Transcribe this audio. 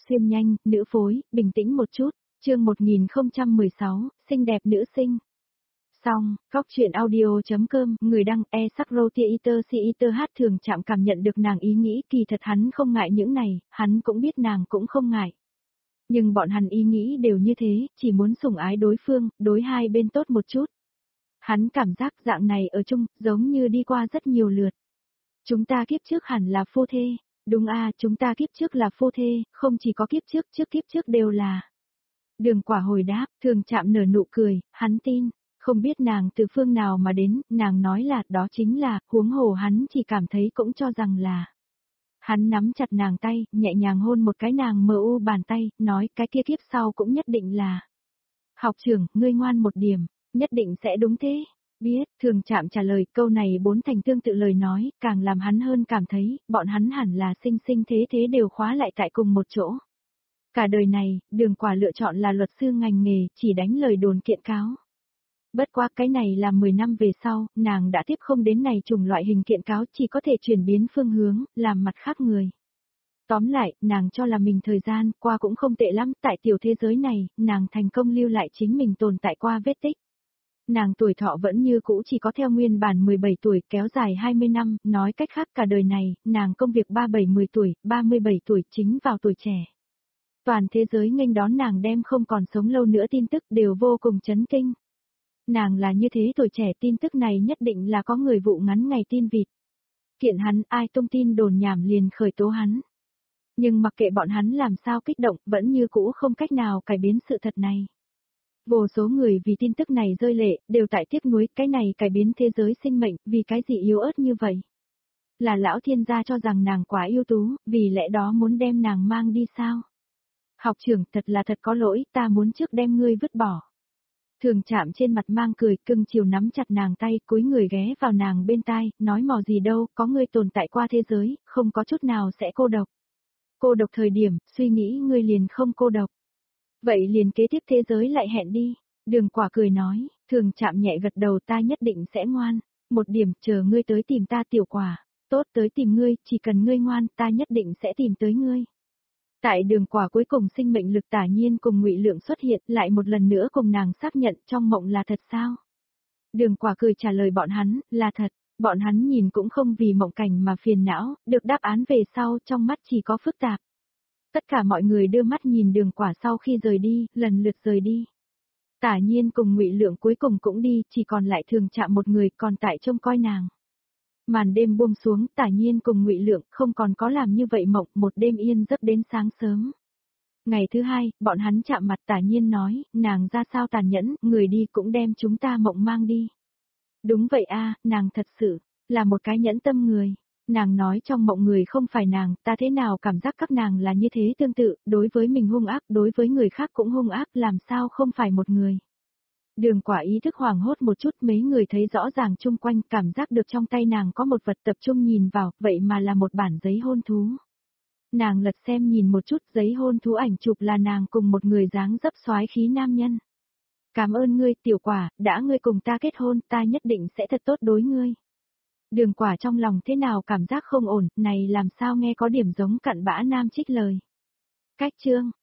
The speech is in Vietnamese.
xuyên nhanh, nữ phối, bình tĩnh một chút, chương 1016, xinh đẹp nữ sinh. Xong, góc chuyện audio.com, người đăng e-sắc-rô-tia-iter-si-iter hát Thường Trạm cảm nhận được nàng ý nghĩ, kỳ thật hắn không ngại những này, hắn cũng biết nàng cũng không ngại. Nhưng bọn hắn ý nghĩ đều như thế, chỉ muốn sủng ái đối phương, đối hai bên tốt một chút. Hắn cảm giác dạng này ở chung, giống như đi qua rất nhiều lượt. Chúng ta kiếp trước hẳn là phu thê, đúng chúng ta kiếp trước là phu thê, không chỉ có kiếp trước đều là. Đường Quả hồi đáp, Thường Trạm nở nụ cười, hắn tin, không biết nàng từ phương nào mà đến, nàng nói là, đó chính là, huống hồ hắn chỉ cảm thấy cũng cho rằng là. Hắn nắm chặt nàng tay, nhẹ nhàng hôn một cái nàng mờ u bàn tay, nói cái kia kiếp sau cũng nhất định là. Học trưởng, ngươi ngoan một điểm, nhất định sẽ đúng thế. Biết, Thường Trạm trả lời câu này bốn thành tương tự lời nói, càng làm hắn hơn cảm thấy, bọn hắn hẳn là sinh sinh thế đều khóa lại tại cùng một chỗ. Cả đời này, Đường Quả lựa chọn là luật sư ngành nghề, chỉ đánh lời đồn kiện cáo. Bất quá cái này là 10 năm về sau, nàng đã tiếp không đến này chủng loại hình kiện cáo, chỉ có thể chuyển biến phương hướng, làm mặt khác người. Tóm lại, nàng cho là mình thời gian qua cũng không tệ lắm, tại tiểu thế giới này, nàng thành công lưu lại chính mình tồn tại qua vết tích. Nàng tuổi thọ vẫn như cũ chỉ có theo nguyên bản 17 tuổi kéo dài 20 năm, nói cách khác cả đời này, nàng công việc 37-10 tuổi, 37 tuổi chính vào tuổi trẻ. Toàn thế giới nghênh đón nàng đem không còn sống lâu nữa tin tức đều vô cùng chấn kinh. Nàng là như thế tuổi trẻ, tin tức này nhất định là có người vụ ngắn ngày tin vịt. Kiện hắn, ai tung tin đồn nhảm liền khởi tố hắn. Nhưng mặc kệ bọn hắn làm sao kích động, vẫn như cũ không cách nào cải biến sự thật này. Vô số người vì tin tức này rơi lệ, đều tại tiếc nuối, cái này cải biến thế giới sinh mệnh, vì cái gì yếu ớt như vậy? Là lão thiên gia cho rằng nàng quá ưu tú, vì lẽ đó muốn đem nàng mang đi sao? Học trưởng, thật là thật có lỗi, ta muốn trước đem ngươi vứt bỏ. Thường Trạm trên mặt mang cười, cưng chiều nắm chặt nàng tay, cúi người ghé vào nàng bên tai, nói mò gì đâu, có ngươi tồn tại qua thế giới, không có chút nào sẽ cô độc. Cô độc thời điểm, suy nghĩ ngươi liền không cô độc. Vậy liền kế tiếp thế giới lại hẹn đi. Đường Quả cười nói, Thường Trạm nhẹ gật đầu, ta nhất định sẽ ngoan. Một điểm, chờ ngươi tới tìm ta Tiểu Quả. Tốt, tới tìm ngươi, chỉ cần ngươi ngoan, ta nhất định sẽ tìm tới ngươi. Tại Đường Quả cuối cùng sinh mệnh lực Tả Nhiên cùng Ngụy Lượng xuất hiện, lại một lần nữa cùng nàng xác nhận trong mộng là thật sao? Đường Quả cười trả lời bọn hắn, là thật. Bọn hắn nhìn cũng không vì mộng cảnh mà phiền não, được đáp án về sau, trong mắt chỉ có phức tạp. Tất cả mọi người đưa mắt nhìn Đường Quả sau khi rời đi, lần lượt rời đi. Tả Nhiên cùng Ngụy Lượng cuối cùng cũng đi, chỉ còn lại Thường Trạm một người còn tại trông coi nàng. Màn đêm buông xuống, Tả Nhiên cùng Ngụy Lượng không còn có làm như vậy mộng, một đêm yên giấc đến sáng sớm. Ngày thứ hai, bọn hắn chạm mặt, Tả Nhiên nói, nàng ra sao tàn nhẫn, người đi cũng đem chúng ta mộng mang đi. Đúng vậy nàng thật sự là một cái nhẫn tâm người. Nàng nói trong mộng người không phải nàng, ta thế nào cảm giác các nàng là như thế tương tự, đối với mình hung ác, đối với người khác cũng hung ác, làm sao không phải một người. Đường Quả ý thức hoảng hốt một chút, mấy người thấy rõ ràng chung quanh, cảm giác được trong tay nàng có một vật, tập trung nhìn vào, vậy mà là một bản giấy hôn thú. Nàng lật xem nhìn một chút, giấy hôn thú ảnh chụp là nàng cùng một người dáng dấp soái khí nam nhân. Cảm ơn ngươi Tiểu Quả, đã ngươi cùng ta kết hôn, ta nhất định sẽ thật tốt đối ngươi. Đường Quả trong lòng thế nào cảm giác không ổn, này làm sao nghe có điểm giống cặn bã nam trích lời. Cách chương